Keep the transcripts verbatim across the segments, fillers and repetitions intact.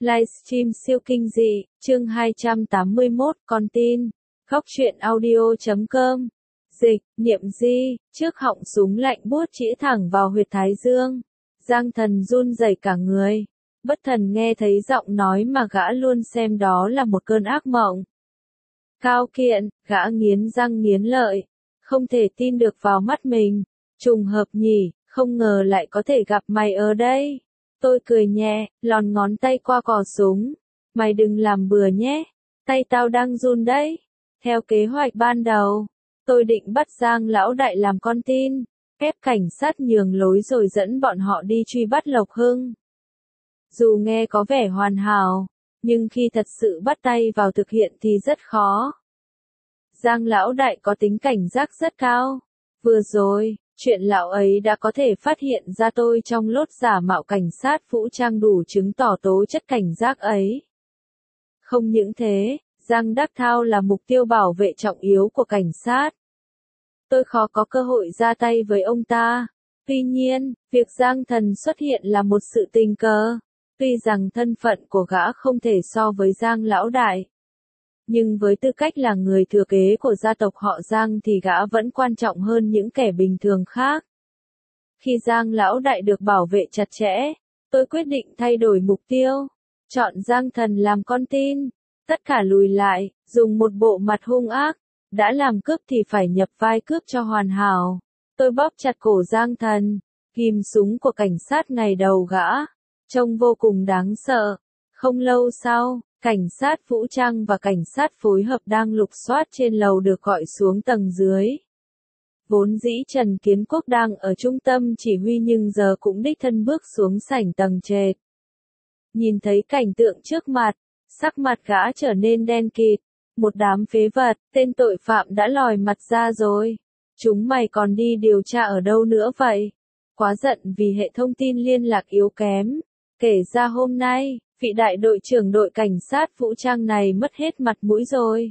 Livestream siêu kinh dị, chương hai trăm tám mươi mốt, con tin. Góc truyện audio chấm com. Dịch, Niệm Di, trước họng súng lạnh buốt chĩa thẳng vào huyệt thái dương. Giang Thần run rẩy cả người. Bất thần nghe thấy giọng nói mà gã luôn xem đó là một cơn ác mộng. Cao Kiện, gã nghiến răng nghiến lợi. Không thể tin được vào mắt mình. Trùng hợp nhỉ, không ngờ lại có thể gặp mày ở đây. Tôi cười nhẹ, lòn ngón tay qua cò súng. Mày đừng làm bừa nhé. Tay tao đang run đấy. Theo kế hoạch ban đầu, tôi định bắt Giang lão đại làm con tin, ép cảnh sát nhường lối rồi dẫn bọn họ đi truy bắt Lộc Hưng. Dù nghe có vẻ hoàn hảo, nhưng khi thật sự bắt tay vào thực hiện thì rất khó. Giang lão đại có tính cảnh giác rất cao. Vừa rồi, chuyện lão ấy đã có thể phát hiện ra tôi trong lốt giả mạo cảnh sát vũ trang đủ chứng tỏ tố chất cảnh giác ấy. Không những thế, Giang Đắc Thao là mục tiêu bảo vệ trọng yếu của cảnh sát. Tôi khó có cơ hội ra tay với ông ta. Tuy nhiên, việc Giang Thần xuất hiện là một sự tình cờ. Tuy rằng thân phận của gã không thể so với Giang lão đại, nhưng với tư cách là người thừa kế của gia tộc họ Giang thì gã vẫn quan trọng hơn những kẻ bình thường khác. Khi Giang lão đại được bảo vệ chặt chẽ, tôi quyết định thay đổi mục tiêu, chọn Giang Thần làm con tin. Tất cả lùi lại, dùng một bộ mặt hung ác, đã làm cướp thì phải nhập vai cướp cho hoàn hảo. Tôi bóp chặt cổ Giang Thần, ghim súng của cảnh sát ngày đầu gã, trông vô cùng đáng sợ. Không lâu sau, cảnh sát vũ trang và cảnh sát phối hợp đang lục soát trên lầu được gọi xuống tầng dưới. Vốn dĩ Trần Kiến Quốc đang ở trung tâm chỉ huy nhưng giờ cũng đích thân bước xuống sảnh tầng trệt. Nhìn thấy cảnh tượng trước mặt, sắc mặt gã trở nên đen kịt. Một đám phế vật, tên tội phạm đã lòi mặt ra rồi. Chúng mày còn đi điều tra ở đâu nữa vậy? Quá giận vì hệ thông tin liên lạc yếu kém. Kể ra hôm nay, vị đại đội trưởng đội cảnh sát vũ trang này mất hết mặt mũi rồi.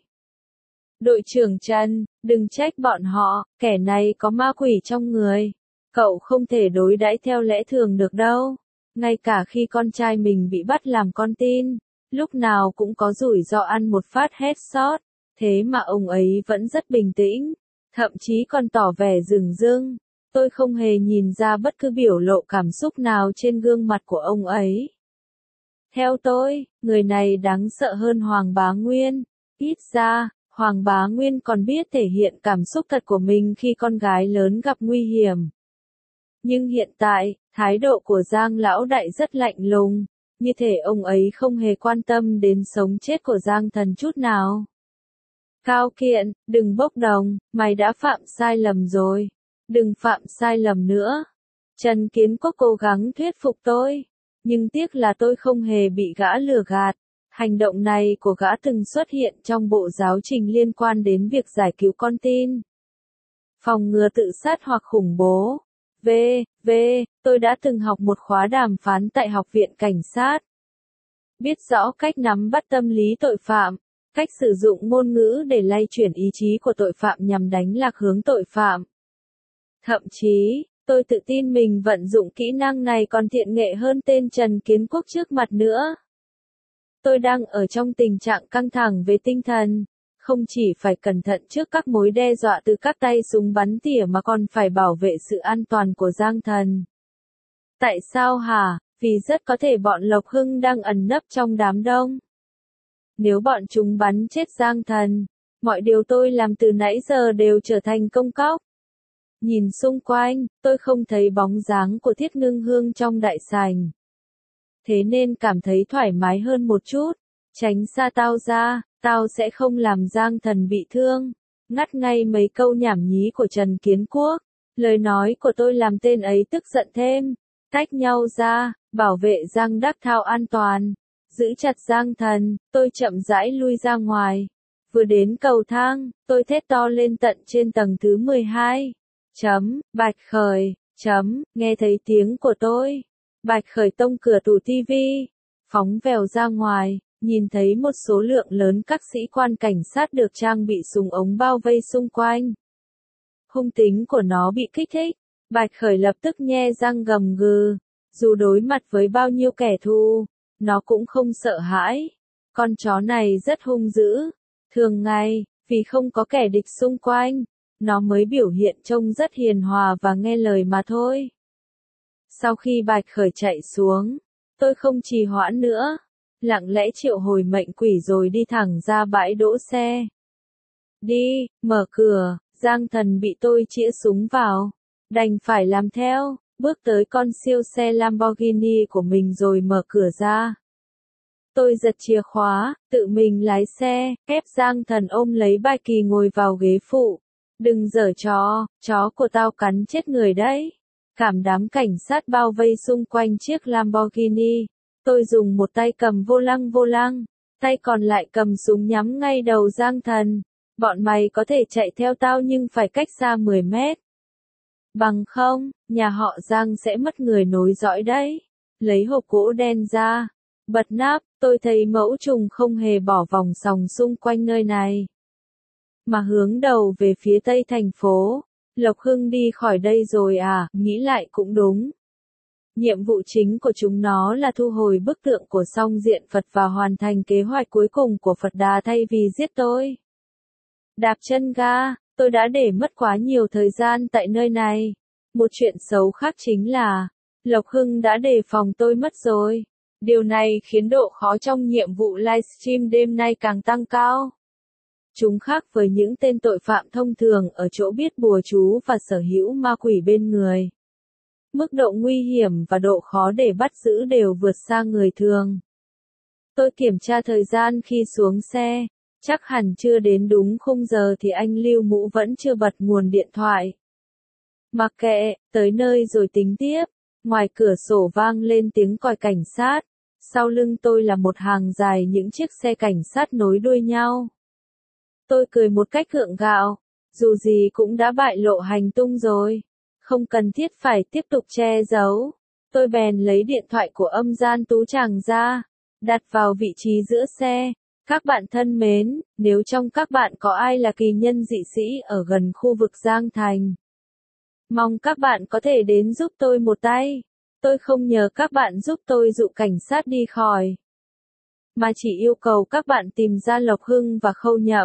Đội trưởng Trần, đừng trách bọn họ, kẻ này có ma quỷ trong người. Cậu không thể đối đãi theo lẽ thường được đâu. Ngay cả khi con trai mình bị bắt làm con tin, lúc nào cũng có rủi ro ăn một phát headshot, thế mà ông ấy vẫn rất bình tĩnh, thậm chí còn tỏ vẻ dửng dưng. Tôi không hề nhìn ra bất cứ biểu lộ cảm xúc nào trên gương mặt của ông ấy. Theo tôi, người này đáng sợ hơn Hoàng Bá Nguyên. Ít ra, Hoàng Bá Nguyên còn biết thể hiện cảm xúc thật của mình khi con gái lớn gặp nguy hiểm. Nhưng hiện tại, thái độ của Giang lão đại rất lạnh lùng. Như thể ông ấy không hề quan tâm đến sống chết của Giang Thần chút nào. Cao Kiện, đừng bốc đồng, mày đã phạm sai lầm rồi. Đừng phạm sai lầm nữa. Trần Kiến Quốc cố gắng thuyết phục tôi. Nhưng tiếc là tôi không hề bị gã lừa gạt. Hành động này của gã từng xuất hiện trong bộ giáo trình liên quan đến việc giải cứu con tin. Phòng ngừa tự sát hoặc khủng bố. V, V, tôi đã từng học một khóa đàm phán tại Học viện Cảnh sát. Biết rõ cách nắm bắt tâm lý tội phạm, cách sử dụng ngôn ngữ để lay chuyển ý chí của tội phạm nhằm đánh lạc hướng tội phạm. Thậm chí, tôi tự tin mình vận dụng kỹ năng này còn thiện nghệ hơn tên Trần Kiến Quốc trước mặt nữa. Tôi đang ở trong tình trạng căng thẳng về tinh thần. Không chỉ phải cẩn thận trước các mối đe dọa từ các tay súng bắn tỉa mà còn phải bảo vệ sự an toàn của Giang Thần. Tại sao hả? Vì rất có thể bọn Lộc Hưng đang ẩn nấp trong đám đông. Nếu bọn chúng bắn chết Giang Thần, mọi điều tôi làm từ nãy giờ đều trở thành công cốc. Nhìn xung quanh, tôi không thấy bóng dáng của Thiết Ngưng Hương trong đại sảnh. Thế nên cảm thấy thoải mái hơn một chút. Tránh xa tao ra, tao sẽ không làm Giang Thần bị thương. Ngắt ngay mấy câu nhảm nhí của Trần Kiến Quốc. Lời nói của tôi làm tên ấy tức giận thêm. Tách nhau ra, bảo vệ Giang Đắc Thao an toàn. Giữ chặt Giang Thần, tôi chậm rãi lui ra ngoài. Vừa đến cầu thang, tôi thét to lên tận trên tầng thứ mười hai. Chấm, Bạch Khởi, chấm, nghe thấy tiếng của tôi. Bạch Khởi tông cửa tủ tivi, phóng vèo ra ngoài, nhìn thấy một số lượng lớn các sĩ quan cảnh sát được trang bị súng ống bao vây xung quanh. Hung tính của nó bị kích thích, Bạch Khởi lập tức nhe răng gầm gừ. Dù đối mặt với bao nhiêu kẻ thù, nó cũng không sợ hãi. Con chó này rất hung dữ. Thường ngày, vì không có kẻ địch xung quanh, nó mới biểu hiện trông rất hiền hòa và nghe lời mà thôi. Sau khi Bạch Khởi chạy xuống, tôi không trì hoãn nữa, lặng lẽ triệu hồi mệnh quỷ rồi đi thẳng ra bãi đỗ xe. Đi, mở cửa, Giang Thần bị tôi chĩa súng vào, đành phải làm theo, bước tới con siêu xe Lamborghini của mình rồi mở cửa ra. Tôi giật chìa khóa, tự mình lái xe, ép Giang Thần ôm lấy Bạch Kỳ ngồi vào ghế phụ. Đừng giở trò, chó của tao cắn chết người đấy. Cảm đám cảnh sát bao vây xung quanh chiếc Lamborghini. Tôi dùng một tay cầm vô lăng vô lăng, tay còn lại cầm súng nhắm ngay đầu Giang Thần. Bọn mày có thể chạy theo tao nhưng phải cách xa mười mét. Bằng không, nhà họ Giang sẽ mất người nối dõi đấy. Lấy hộp gỗ đen ra, bật nắp, tôi thấy mẫu trùng không hề bỏ vòng sòng xung quanh nơi này, mà hướng đầu về phía tây thành phố. Lộc Hưng đi khỏi đây rồi à, nghĩ lại cũng đúng. Nhiệm vụ chính của chúng nó là thu hồi bức tượng của song diện Phật và hoàn thành kế hoạch cuối cùng của Phật Đà thay vì giết tôi. Đạp chân ga, tôi đã để mất quá nhiều thời gian tại nơi này. Một chuyện xấu khác chính là, Lộc Hưng đã đề phòng tôi mất rồi. Điều này khiến độ khó trong nhiệm vụ livestream đêm nay càng tăng cao. Chúng khác với những tên tội phạm thông thường ở chỗ biết bùa chú và sở hữu ma quỷ bên người. Mức độ nguy hiểm và độ khó để bắt giữ đều vượt xa người thường. Tôi kiểm tra thời gian khi xuống xe, chắc hẳn chưa đến đúng khung giờ thì anh Lưu Mũ vẫn chưa bật nguồn điện thoại. Mặc kệ, tới nơi rồi tính tiếp. Ngoài cửa sổ vang lên tiếng còi cảnh sát, sau lưng tôi là một hàng dài những chiếc xe cảnh sát nối đuôi nhau. Tôi cười một cách gượng gạo, dù gì cũng đã bại lộ hành tung rồi, không cần thiết phải tiếp tục che giấu. Tôi bèn lấy điện thoại của Âm Gian Tú Tràng ra, đặt vào vị trí giữa xe. Các bạn thân mến, nếu trong các bạn có ai là kỳ nhân dị sĩ ở gần khu vực Giang Thành, mong các bạn có thể đến giúp tôi một tay. Tôi không nhờ các bạn giúp tôi dụ cảnh sát đi khỏi, mà chỉ yêu cầu các bạn tìm ra Lộc Hưng và Khâu Nhậm.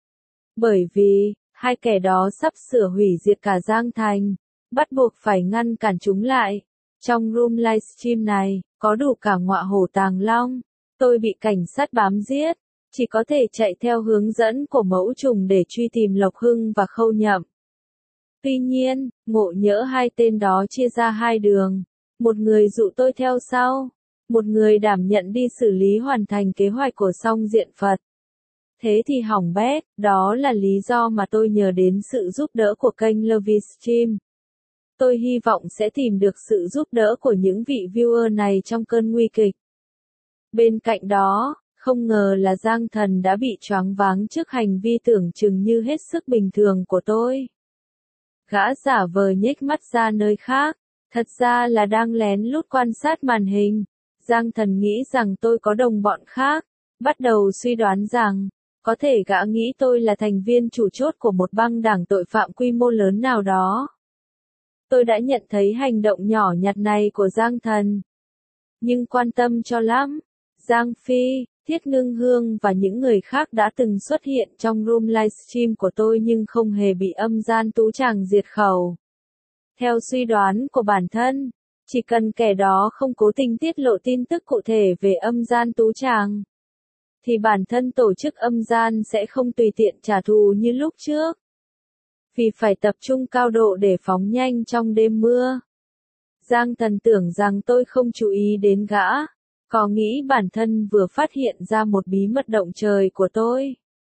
Bởi vì, hai kẻ đó sắp sửa hủy diệt cả Giang Thành, bắt buộc phải ngăn cản chúng lại. Trong room livestream này, có đủ cả ngọa hổ tàng long. Tôi bị cảnh sát bám giết, chỉ có thể chạy theo hướng dẫn của mẫu trùng để truy tìm Lộc Hưng và Khâu Nhậm. Tuy nhiên, ngộ nhỡ hai tên đó chia ra hai đường. Một người dụ tôi theo sau, một người đảm nhận đi xử lý hoàn thành kế hoạch của song diện Phật. Thế thì hỏng bét, đó là lý do mà tôi nhờ đến sự giúp đỡ của kênh Livestream. Tôi hy vọng sẽ tìm được sự giúp đỡ của những vị viewer này trong cơn nguy kịch. Bên cạnh đó, không ngờ là Giang Thần đã bị choáng váng trước hành vi tưởng chừng như hết sức bình thường của tôi. Gã giả vờ nhếch mắt ra nơi khác, thật ra là đang lén lút quan sát màn hình. Giang Thần nghĩ rằng tôi có đồng bọn khác, bắt đầu suy đoán rằng, có thể gã nghĩ tôi là thành viên chủ chốt của một băng đảng tội phạm quy mô lớn nào đó. Tôi đã nhận thấy hành động nhỏ nhặt này của Giang Thần, nhưng quan tâm cho lắm. Giang Phi, Thiết Ngưng Hương và những người khác đã từng xuất hiện trong room livestream của tôi nhưng không hề bị Âm Gian Tú Tràng diệt khẩu. Theo suy đoán của bản thân, chỉ cần kẻ đó không cố tình tiết lộ tin tức cụ thể về Âm Gian Tú Tràng, thì bản thân tổ chức Âm Gian sẽ không tùy tiện trả thù như lúc trước. Vì phải tập trung cao độ để phóng nhanh trong đêm mưa, Giang Thần tưởng rằng tôi không chú ý đến gã, có nghĩ bản thân vừa phát hiện ra một bí mật động trời của tôi.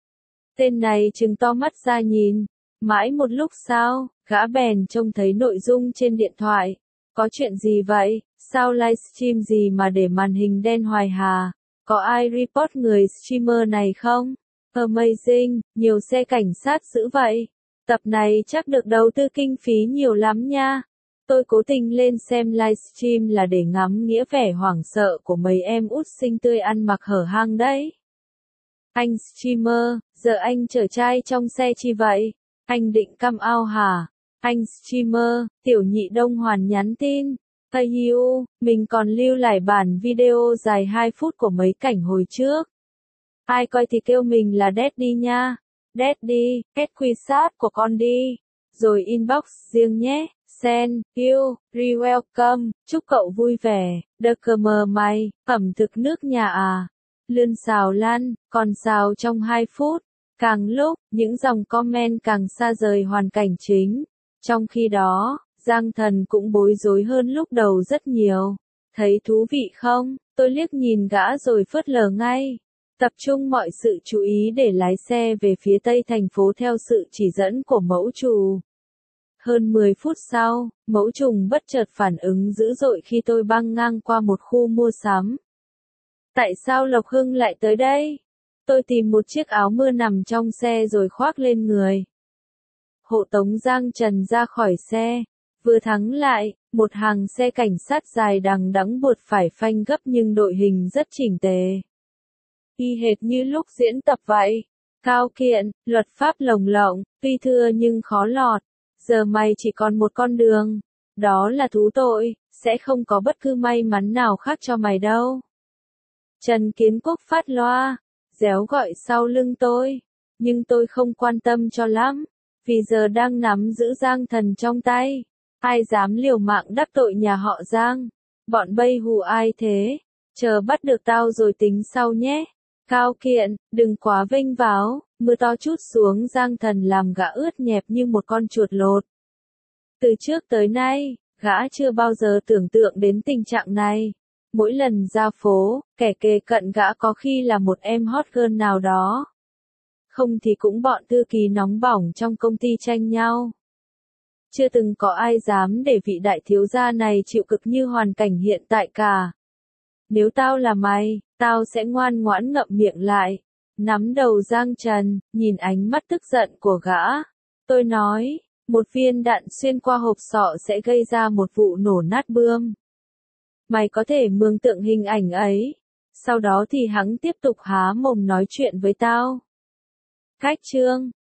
Tên này trừng to mắt ra nhìn, mãi một lúc sau, gã bèn trông thấy nội dung trên điện thoại. Có chuyện gì vậy? Sao livestream gì mà để màn hình đen hoài hà? Có ai report người streamer này không? Amazing, nhiều xe cảnh sát dữ vậy. Tập này chắc được đầu tư kinh phí nhiều lắm nha. Tôi cố tình lên xem livestream là để ngắm nghĩa vẻ hoảng sợ của mấy em út xinh tươi ăn mặc hở hang đấy. Anh streamer, giờ anh chở trai trong xe chi vậy? Anh định come out hả? Anh streamer, Tiểu Nhị Đông Hoàn nhắn tin. Tây U, mình còn lưu lại bản video dài hai phút của mấy cảnh hồi trước. Ai coi thì kêu mình là Daddy nha. Daddy, kết quy sát của con đi. Rồi inbox riêng nhé. Send, you, re-welcome, chúc cậu vui vẻ. Đờ cờ mờ mày, ẩm thực nước nhà à. Lươn xào lăn, còn xào trong hai phút. Càng lúc, những dòng comment càng xa rời hoàn cảnh chính. Trong khi đó, Giang Thần cũng bối rối hơn lúc đầu rất nhiều. Thấy thú vị không? Tôi liếc nhìn gã rồi phớt lờ ngay. Tập trung mọi sự chú ý để lái xe về phía tây thành phố theo sự chỉ dẫn của mẫu trù. Hơn mười phút sau, mẫu trùng bất chợt phản ứng dữ dội khi tôi băng ngang qua một khu mua sắm. Tại sao Lộc Hưng lại tới đây? Tôi tìm một chiếc áo mưa nằm trong xe rồi khoác lên người. Hộ tống Giang Trần ra khỏi xe. Vừa thắng lại, một hàng xe cảnh sát dài đằng đẵng buộc phải phanh gấp nhưng đội hình rất chỉnh tề. Y hệt như lúc diễn tập vậy. Cao kiện, luật pháp lồng lộng, tuy thưa nhưng khó lọt. Giờ mày chỉ còn một con đường. Đó là thú tội, sẽ không có bất cứ may mắn nào khác cho mày đâu. Trần Kiến Quốc phát loa, réo gọi sau lưng tôi. Nhưng tôi không quan tâm cho lắm. Vì giờ đang nắm giữ Giang Thần trong tay. Ai dám liều mạng đắc tội nhà họ Giang? Bọn bay hù ai thế? Chờ bắt được tao rồi tính sau nhé. Cao kiện, đừng quá vênh váo, mưa to chút xuống Giang Thần làm gã ướt nhẹp như một con chuột lột. Từ trước tới nay, gã chưa bao giờ tưởng tượng đến tình trạng này. Mỗi lần ra phố, kẻ kề cận gã có khi là một em hot girl nào đó. Không thì cũng bọn thư ký nóng bỏng trong công ty tranh nhau. Chưa từng có ai dám để vị đại thiếu gia này chịu cực như hoàn cảnh hiện tại cả. Nếu tao là mày, tao sẽ ngoan ngoãn ngậm miệng lại. Nắm đầu Giang Trần, nhìn ánh mắt tức giận của gã. Tôi nói, một viên đạn xuyên qua hộp sọ sẽ gây ra một vụ nổ nát bươm. Mày có thể mường tượng hình ảnh ấy. Sau đó thì hắn tiếp tục há mồm nói chuyện với tao. Khách trương,